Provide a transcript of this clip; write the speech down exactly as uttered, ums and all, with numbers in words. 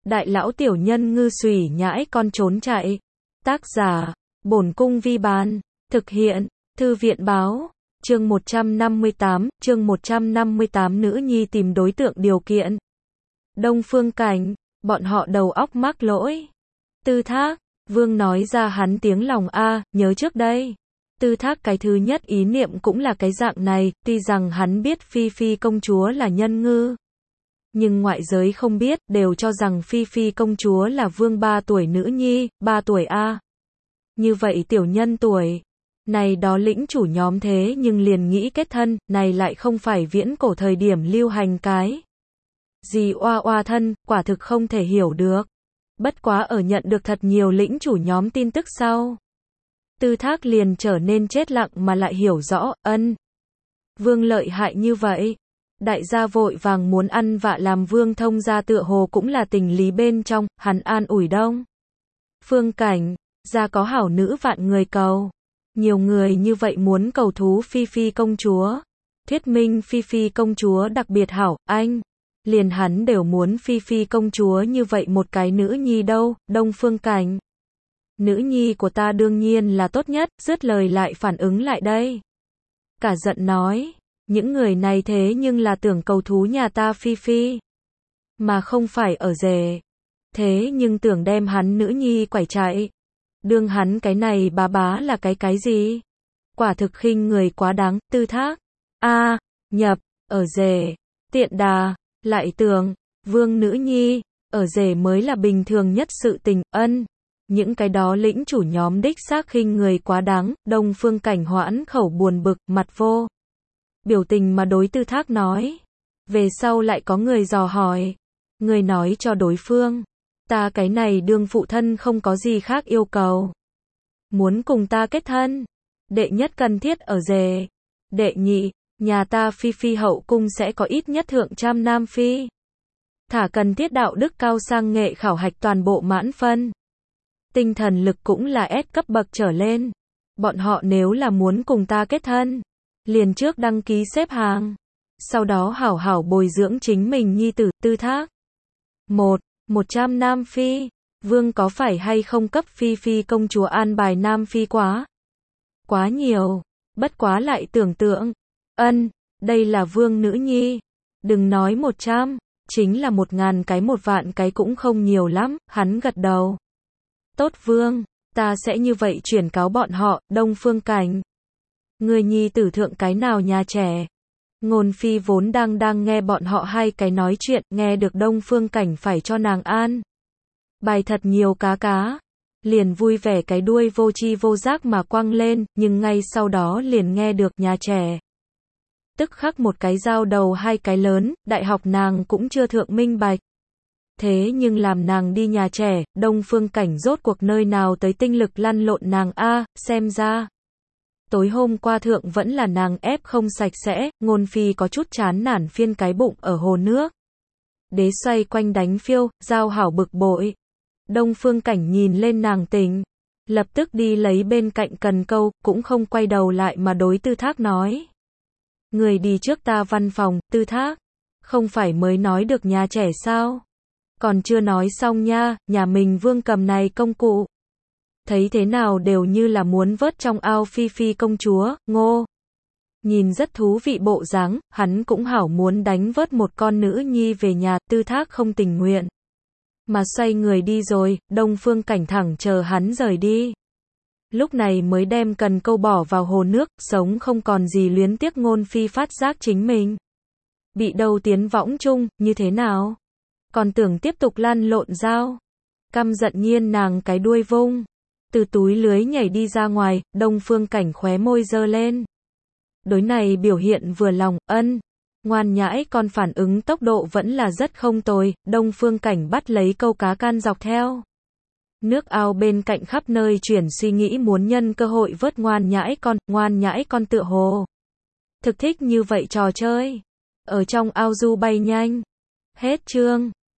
Đại lão tiểu nhân ngư xùy nhãi con trốn chạy. Tác giả, Bổn Cung Vi Bán. Thực hiện, Thư viện Báo. Chương một trăm năm mươi tám, chương một trăm năm mươi tám nữ nhi tìm đối tượng điều kiện. Đông Phương Cảnh, bọn họ đầu óc mắc lỗi. Tư Thác, Vương nói ra hắn tiếng lòng a, nhớ trước đây. Tư Thác cái thứ nhất ý niệm cũng là cái dạng này, tuy rằng hắn biết Phi Phi công chúa là nhân ngư. Nhưng ngoại giới không biết, đều cho rằng Phi Phi công chúa là Vương ba tuổi nữ nhi, ba tuổi a. Như vậy tiểu nhân tuổi này đó lĩnh chủ nhóm thế nhưng liền nghĩ kết thân, này lại không phải viễn cổ thời điểm lưu hành cái gì oa oa thân, quả thực không thể hiểu được. Bất quá ở nhận được thật nhiều lĩnh chủ nhóm tin tức sau, Tư Thác liền trở nên chết lặng mà lại hiểu rõ, ân. Vương lợi hại như vậy. Đại gia vội vàng muốn ăn vạ làm Vương thông gia tựa hồ cũng là tình lý bên trong, hắn an ủi Đông Phương Cảnh, gia có hảo nữ vạn người cầu. Nhiều người như vậy muốn cầu thú Phi Phi công chúa. Thuyết minh Phi Phi công chúa đặc biệt hảo, anh. Liền hắn đều muốn Phi Phi công chúa như vậy một cái nữ nhi đâu, Đông Phương Cảnh. Nữ nhi của ta đương nhiên là tốt nhất, dứt lời lại phản ứng lại đây. Cả giận nói, những người này thế nhưng là tưởng cầu thú nhà ta Phi Phi. Mà không phải ở rể. Thế nhưng tưởng đem hắn nữ nhi quải chạy. Đương hắn cái này bá bá là cái cái gì? Quả thực khinh người quá đáng, Tư Thác. A, à, nhập, ở rể, tiện đà, lại tưởng, Vương nữ nhi, ở rể mới là bình thường nhất sự tình, ân. Những cái đó lĩnh chủ nhóm đích xác khinh người quá đáng, Đông Phương Cảnh hoãn khẩu buồn bực, mặt vô biểu tình mà đối Tư Thác nói. Về sau lại có người dò hỏi. Người nói cho đối phương. Ta cái này đương phụ thân không có gì khác yêu cầu. Muốn cùng ta kết thân. Đệ nhất cần thiết ở rể. Đệ nhị, nhà ta Phi Phi hậu cung sẽ có ít nhất thượng trăm nam phi. Thả cần thiết đạo đức cao sang nghệ khảo hạch toàn bộ mãn phân. Tinh thần lực cũng là S cấp bậc trở lên. Bọn họ nếu là muốn cùng ta kết thân, liền trước đăng ký xếp hàng. Sau đó hảo hảo bồi dưỡng chính mình nhi tử. Tư Thác. Một. Một trăm nam phi. Vương có phải hay không cấp Phi Phi công chúa an bài nam phi quá? Quá nhiều. Bất quá lại tưởng tượng. Ân, đây là Vương nữ nhi. Đừng nói một trăm, chính là một ngàn cái một vạn cái cũng không nhiều lắm, hắn gật đầu. Tốt Vương, ta sẽ như vậy chuyển cáo bọn họ, Đông Phương Cảnh. Người nhi tử thượng cái nào nhà trẻ? Ngôn Phi vốn đang đang nghe bọn họ hai cái nói chuyện, nghe được Đông Phương Cảnh phải cho nàng an bài thật nhiều cá cá. Liền vui vẻ cái đuôi vô tri vô giác mà quăng lên, nhưng ngay sau đó liền nghe được nhà trẻ. Tức khắc một cái dao đầu hai cái lớn, đại học nàng cũng chưa thượng minh bạch. Thế nhưng làm nàng đi nhà trẻ, Đông Phương Cảnh rốt cuộc nơi nào tới tinh lực lăn lộn nàng a, xem ra. Tối hôm qua thượng vẫn là nàng ép không sạch sẽ, Ngôn Phi có chút chán nản phiên cái bụng ở hồ nước. Đế xoay quanh đánh phiêu, giao hảo bực bội. Đông Phương Cảnh nhìn lên nàng tỉnh. Lập tức đi lấy bên cạnh cần câu, cũng không quay đầu lại mà đối Tư Thác nói. Người đi trước ta văn phòng, Tư Thác. Không phải mới nói được nhà trẻ sao? Còn chưa nói xong nha, nhà mình Vương cầm này công cụ. Thấy thế nào đều như là muốn vớt trong ao Phi Phi công chúa, ngô. Nhìn rất thú vị bộ dáng, hắn cũng hảo muốn đánh vớt một con nữ nhi về nhà, Tư Thác không tình nguyện. Mà xoay người đi rồi, Đông Phương Cảnh thẳng chờ hắn rời đi. Lúc này mới đem cần câu bỏ vào hồ nước, sống không còn gì luyến tiếc. Ngôn Phi phát giác chính mình bị đầu tiến võng chung, như thế nào? Còn tưởng tiếp tục lăn lộn dao. Căm giận nhiên nàng cái đuôi vung. Từ túi lưới nhảy đi ra ngoài, Đông Phương Cảnh khóe môi giơ lên. Đối này biểu hiện vừa lòng, ân. Ngoan nhãi con phản ứng tốc độ vẫn là rất không tồi, Đông Phương Cảnh bắt lấy câu cá can dọc theo. Nước ao bên cạnh khắp nơi chuyển suy nghĩ muốn nhân cơ hội vớt ngoan nhãi con, ngoan nhãi con tựa hồ. Thực thích như vậy trò chơi. Ở trong ao du bay nhanh. Hết chương.